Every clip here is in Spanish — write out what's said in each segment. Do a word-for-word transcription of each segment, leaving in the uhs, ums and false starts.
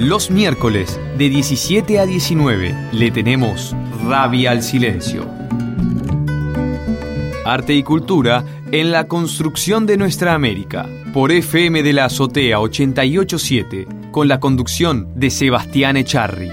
Los miércoles de diecisiete a diecinueve le tenemos Rabia al Silencio. Arte y cultura en la construcción de nuestra América. Por F M de la Azotea ochenta y ocho punto siete, con la conducción de Sebastián Echarri.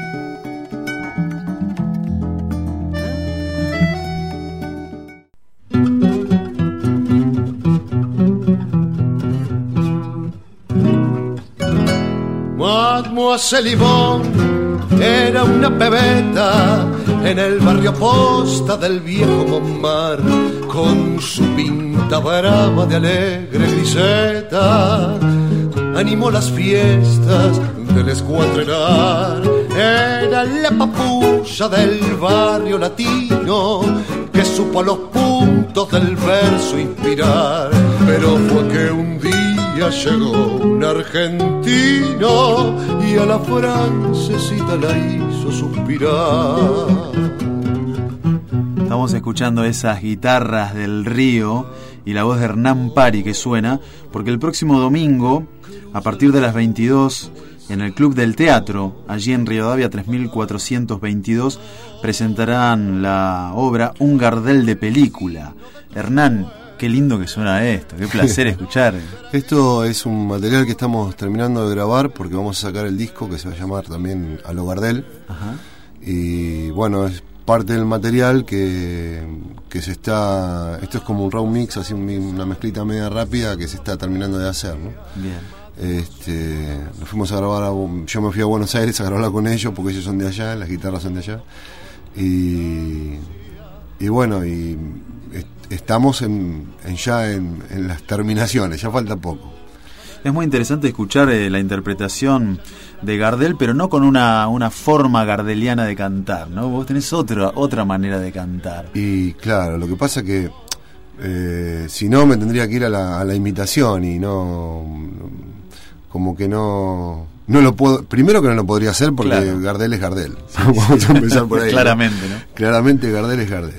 Mademoiselle Yvonne era una pebeta en el barrio posta del viejo Montmartre, con su pinta brava de alegre griseta, animó las fiestas del escuadrenar. Era la papucha del barrio latino que supo a los puntos del verso inspirar, pero fue que un día llegó un argentino y a la francesita la hizo suspirar. Estamos escuchando esas guitarras del río y la voz de Hernán Pari que suena, porque el próximo domingo, a partir de las veintidós, en el Club del Teatro, allí en Rivadavia tres mil cuatrocientos veintidós, presentarán la obra Un Gardel de película. Hernán, qué lindo que suena esto, qué placer escuchar. Esto es un material que estamos terminando de grabar porque vamos a sacar el disco que se va a llamar también A lo Gardel. Ajá. Y bueno, es parte del material que, que se está... Esto es como un raw mix, así una mezclita media rápida que se está terminando de hacer, ¿no? Bien. Este, nos fuimos a grabar, a, yo me fui a Buenos Aires a grabarla con ellos porque ellos son de allá, las guitarras son de allá. Y, y bueno, y estamos en, en ya en, en las terminaciones, ya falta poco. Es muy interesante escuchar eh, la interpretación de Gardel, pero no con una, una forma gardeliana de cantar, ¿no? Vos tenés otra, otra manera de cantar. Y claro, lo que pasa que eh, si no me tendría que ir a la, a la imitación y no, no como que no no lo puedo, primero que no lo podría hacer porque claro. Gardel es Gardel. Sí, vamos a empezar por ahí. Claramente, ¿no? Claramente Gardel es Gardel.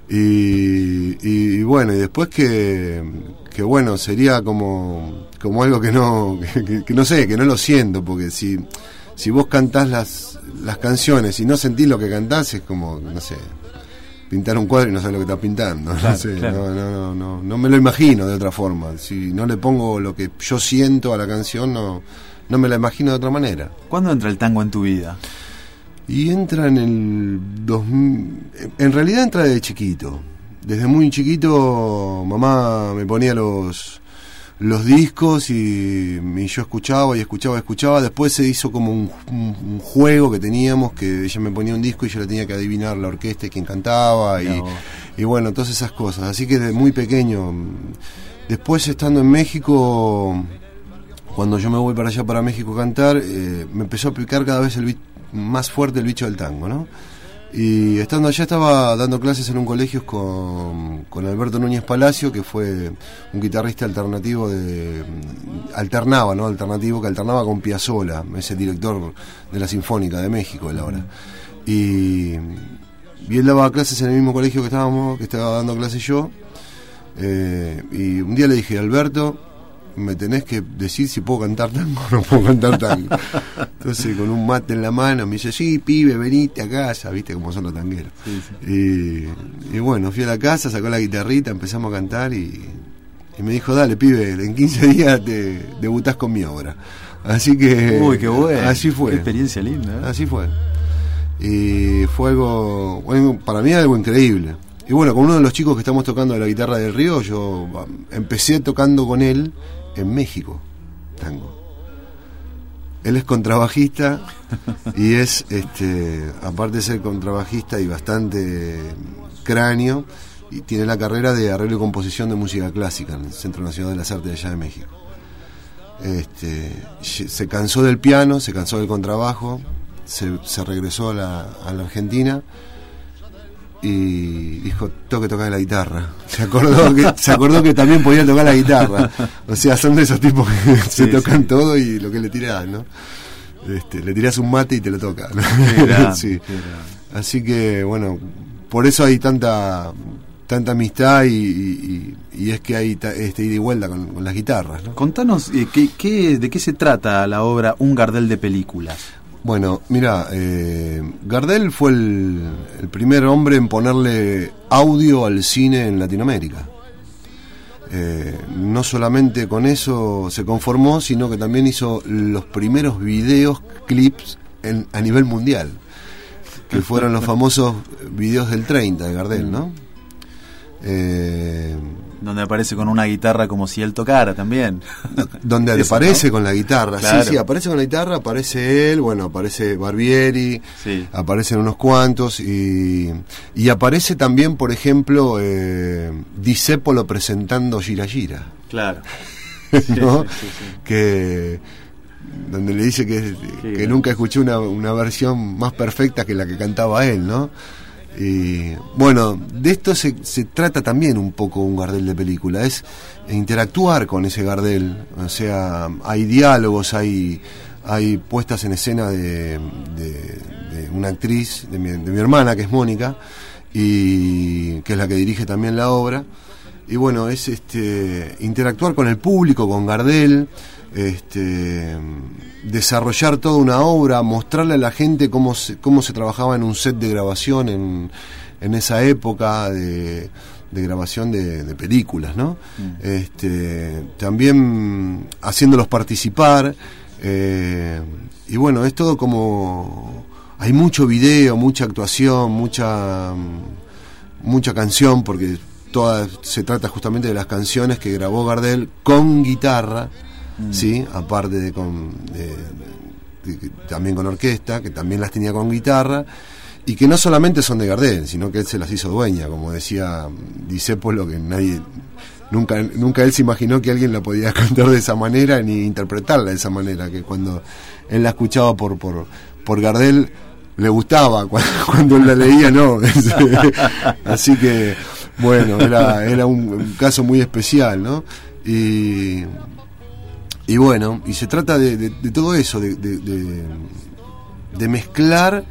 Y, y, y bueno, y después que, que bueno, sería como, como algo que no, que, que no sé, que no lo siento, porque si, si vos cantás las, las canciones y no sentís lo que cantás, es como, no sé, pintar un cuadro y no sabes lo que estás pintando. Claro, no sé, claro. no, no, no, no, no me lo imagino de otra forma. Si no le pongo lo que yo siento a la canción, no, no me la imagino de otra manera. ¿Cuándo entra el tango en tu vida? Y entra en el dos mil, en realidad entra desde chiquito. Desde muy chiquito mamá me ponía los los discos y, y yo escuchaba y escuchaba y escuchaba. Después se hizo como un, un, un juego que teníamos, que ella me ponía un disco y yo le tenía que adivinar la orquesta y quién cantaba y, no. y bueno, todas esas cosas. Así que desde muy pequeño. Después, estando en México, cuando yo me voy para allá, para México a cantar, eh, me empezó a picar cada vez el bicho, más fuerte el bicho del tango, ¿no? Y estando allá estaba dando clases en un colegio con, con Alberto Núñez Palacio, que fue un guitarrista alternativo de alternaba, ¿no? Alternativo que alternaba con Piazzolla, ese director de la Sinfónica de México de la hora. Y, y él daba clases en el mismo colegio que estábamos, que estaba dando clases yo. Eh, y un día le dije: Alberto, me tenés que decir si puedo cantar tango o no puedo cantar tango. Entonces, con un mate en la mano, me dice: sí, pibe, venite a casa, viste cómo son los tangueros. Sí, sí. Y, y bueno, fui a la casa, sacó la guitarrita, empezamos a cantar y, y me dijo: dale, pibe, en quince días te debutás con mi obra. Así que... Uy, qué bueno. Así fue. Qué experiencia linda, ¿eh? Así fue. Y fue algo, bueno, para mí algo increíble. Y bueno, con uno de los chicos que estamos tocando de la guitarra del río, yo empecé tocando con él en México, tango. Él es contrabajista y es, este, aparte de ser contrabajista y bastante cráneo, y tiene la carrera de arreglo y composición de música clásica en el Centro Nacional de las Artes de allá de México. Este, se cansó del piano, se cansó del contrabajo, se, se regresó a la, a la Argentina y dijo: tengo que tocar la guitarra. Se acordó que se acordó que también podía tocar la guitarra. O sea, son de esos tipos que sí, se tocan sí. todo y lo que le tirás, ¿no? Este, le tirás un mate y te lo toca, ¿no? Gran, sí. Así que bueno, por eso hay tanta tanta amistad y, y, y es que hay ta, este ida y vuelta con, con las guitarras, ¿no? Contanos, eh, ¿qué, qué, ¿de qué se trata la obra Un Gardel de películas? Bueno, mira, eh, Gardel fue el, el primer hombre en ponerle audio al cine en Latinoamérica. Eh, no solamente con eso se conformó, sino que también hizo los primeros videos, clips en, a nivel mundial, que fueron los famosos videos del treinta de Gardel, ¿no? Eh, donde aparece con una guitarra como si él tocara también. Donde Eso, aparece, ¿no?, con la guitarra. Claro. Sí, sí, aparece con la guitarra, aparece él, bueno, aparece Barbieri, sí. Aparecen unos cuantos, y, y aparece también, por ejemplo, eh, Discépolo presentando Gira Gira. Claro. ¿No? Sí, sí, sí. Que donde le dice que, que, que nunca escuché una, una versión más perfecta que la que cantaba él, ¿no? Y bueno, de esto se, se trata también un poco un Gardel de película, es interactuar con ese Gardel, o sea, hay diálogos, hay, hay puestas en escena de, de, de una actriz, de mi, de mi hermana, que es Mónica, y que es la que dirige también la obra, y bueno, es este interactuar con el público, con Gardel, este desarrollar toda una obra, mostrarle a la gente cómo se, cómo se trabajaba en un set de grabación en, en esa época de, de grabación de, de películas, ¿no? Mm. Este, también haciéndolos participar, eh, y bueno, es todo como hay mucho video, mucha actuación, mucha mucha canción, porque toda se trata justamente de las canciones que grabó Gardel con guitarra. Mm. Sí, aparte de con de, de, de, también con orquesta, que también las tenía con guitarra, y que no solamente son de Gardel, sino que él se las hizo dueña, como decía Discépolo, que nadie nunca nunca él se imaginó que alguien la podía cantar de esa manera ni interpretarla de esa manera, que cuando él la escuchaba por por por Gardel le gustaba, cuando, cuando él la leía no. Así que bueno, era era un, un caso muy especial, ¿no? Y Y bueno, y se trata de, de, de todo eso, de, de, de, de mezclar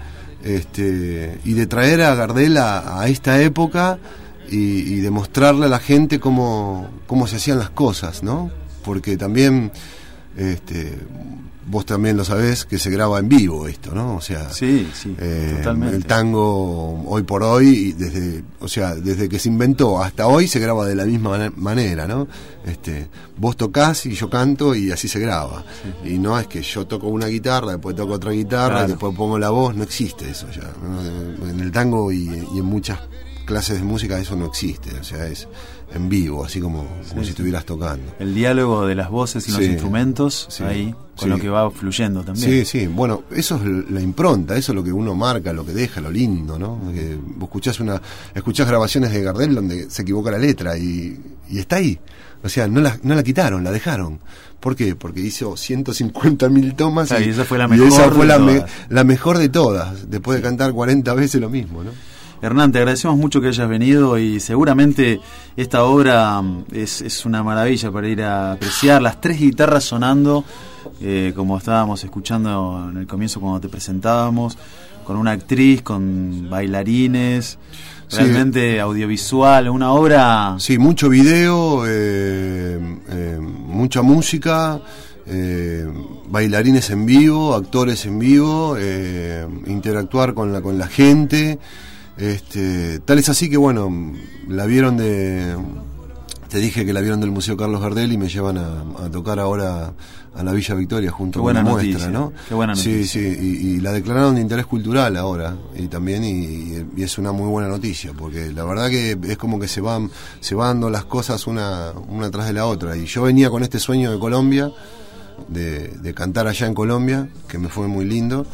este, y de traer a Gardel a, a esta época y, y de mostrarle a la gente cómo, cómo se hacían las cosas, ¿no? Porque también, este, vos también lo sabés, que se graba en vivo esto, ¿no? O sea, sí, sí, eh, totalmente. El tango hoy por hoy, desde, o sea, desde que se inventó hasta hoy se graba de la misma manera, ¿no? Este, vos tocás y yo canto y así se graba. Sí. Y no es que yo toco una guitarra, después toco otra guitarra, claro, después pongo la voz, no existe eso ya, ¿no? En el tango y, y en muchas clases de música eso no existe, o sea, es en vivo, así como, como sí, si estuvieras tocando. El diálogo de las voces y sí, los instrumentos, sí, ahí, con sí, lo que va fluyendo también. Sí, sí, bueno, eso es la impronta, eso es lo que uno marca, lo que deja, lo lindo, ¿no? Que vos escuchás, una, escuchás grabaciones de Gardel donde se equivoca la letra y, y está ahí. O sea, no la, no la quitaron, la dejaron. ¿Por qué? Porque hizo ciento cincuenta mil tomas, sí, y, y esa fue la mejor, esa fue la, me, la mejor de todas, después de cantar cuarenta veces lo mismo, ¿no? Hernán, te agradecemos mucho que hayas venido y seguramente esta obra es, es una maravilla para ir a apreciar. Las tres guitarras sonando, eh, como estábamos escuchando en el comienzo cuando te presentábamos, con una actriz, con bailarines, realmente sí, audiovisual, una obra... Sí, mucho video, eh, eh, mucha música, eh, bailarines en vivo, actores en vivo, eh, interactuar con la, con la gente... Este, tal es así que bueno, la vieron de, te dije que la vieron del Museo Carlos Gardel y me llevan a, a tocar ahora a la Villa Victoria junto con la muestra, noticia, ¿no? Qué buena noticia. Sí, sí, y, y la declararon de interés cultural ahora y también y, y es una muy buena noticia porque la verdad que es como que se van, se van dando las cosas una, una tras de la otra y yo venía con este sueño de Colombia, de, de cantar allá en Colombia, que me fue muy lindo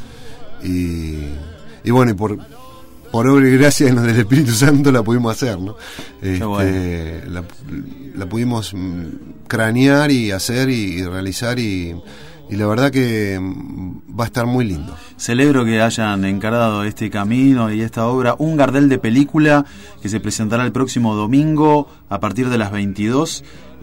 y, y bueno y por por obra y gracia del Espíritu Santo la pudimos hacer, ¿no? Este, bueno. la, la pudimos cranear y hacer y, y realizar y, y la verdad que va a estar muy lindo. Celebro que hayan encarado este camino y esta obra, Un Gardel de película, que se presentará el próximo domingo a partir de las veintidós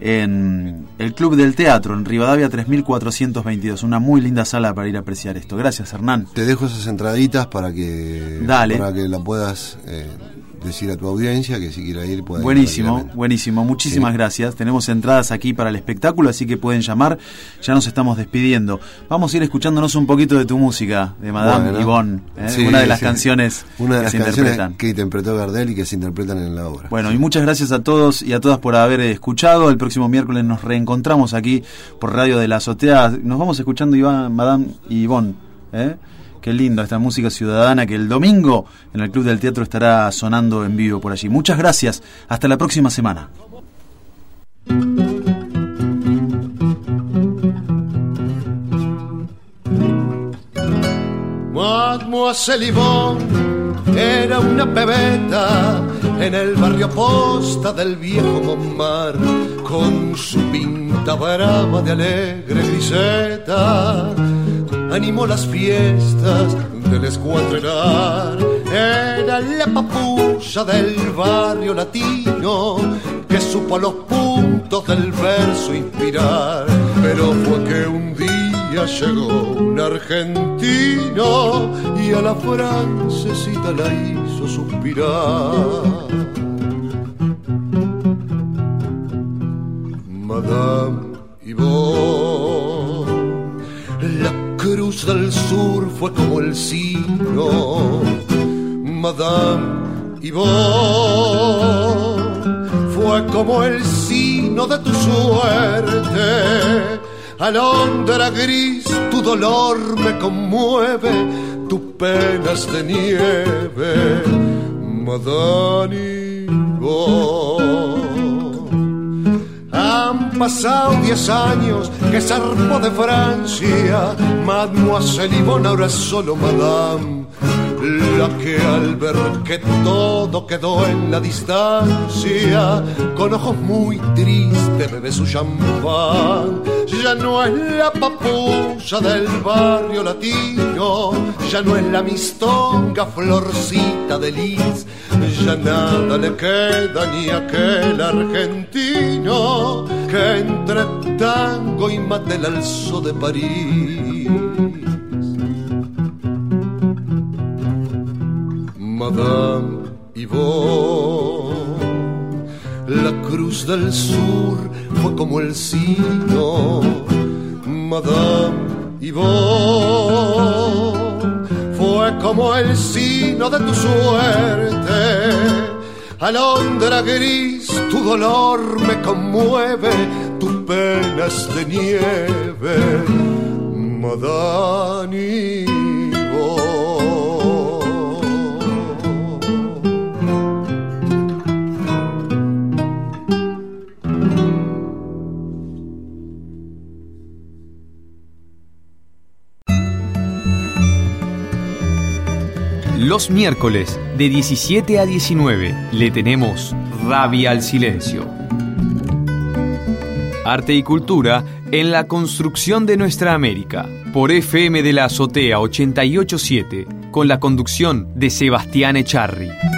en el Club del Teatro, en Rivadavia tres mil cuatrocientos veintidós. Una muy linda sala para ir a apreciar esto. Gracias, Hernán. Te dejo esas entraditas para que, Dale. para que la puedas eh, decir a tu audiencia que si quiere ir puede ir. Buenísimo, buenísimo. Muchísimas sí. gracias. Tenemos entradas aquí para el espectáculo, así que pueden llamar. Ya nos estamos despidiendo. Vamos a ir escuchándonos un poquito de tu música, de Madame bueno, Yvonne, ¿eh? sí, una de las sí. canciones una de que las se canciones interpretan. que interpretó Gardel y que se interpretan en la obra. Bueno, y muchas gracias a todos y a todas por haber escuchado. El próximo miércoles nos reencontramos aquí por Radio de la Azotea. Nos vamos escuchando Iván, Madame Yvonne, ¿eh? Qué lindo esta música ciudadana que el domingo en el Club del Teatro estará sonando en vivo por allí. Muchas gracias. Hasta la próxima semana. Mademoiselle Yvonne era una pebeta en el barrio Posta del viejo Montmartre, con su pinta brava de alegre griseta. Animó las fiestas del escuadrenar. Era la papucha del barrio latino que supo a los puntos del verso inspirar. Pero fue que un día llegó un argentino y a la francesita la hizo suspirar. Madame Yvonne, la Cruz del Sur fue como el signo. Madame Yvonne fue como el signo de tu suerte. Alondra gris, tu dolor me conmueve, tu penas de nieve, Madame Yvonne. Han pasado diez años que zarpó de Francia, Mademoiselle Yvonne ahora es solo Madame, la que al ver que todo quedó en la distancia, con ojos muy tristes bebe su champán. Ya no es la papucha del barrio latino, ya no es la mistonga florcita de lis, ya nada le queda ni a aquel argentino que entre tango y mate la alzó de París. Madame Yvonne, la Cruz del Sur fue como el signo. Madame Yvonne fue como el signo de tu suerte. Alondra gris, tu dolor me conmueve, tu pena es de nieve, Madame Yvonne. Los miércoles de diecisiete a diecinueve le tenemos Rabia al Silencio. Arte y cultura en la construcción de nuestra América. Por F M de la Azotea ochenta y ocho punto siete con la conducción de Sebastián Echarri.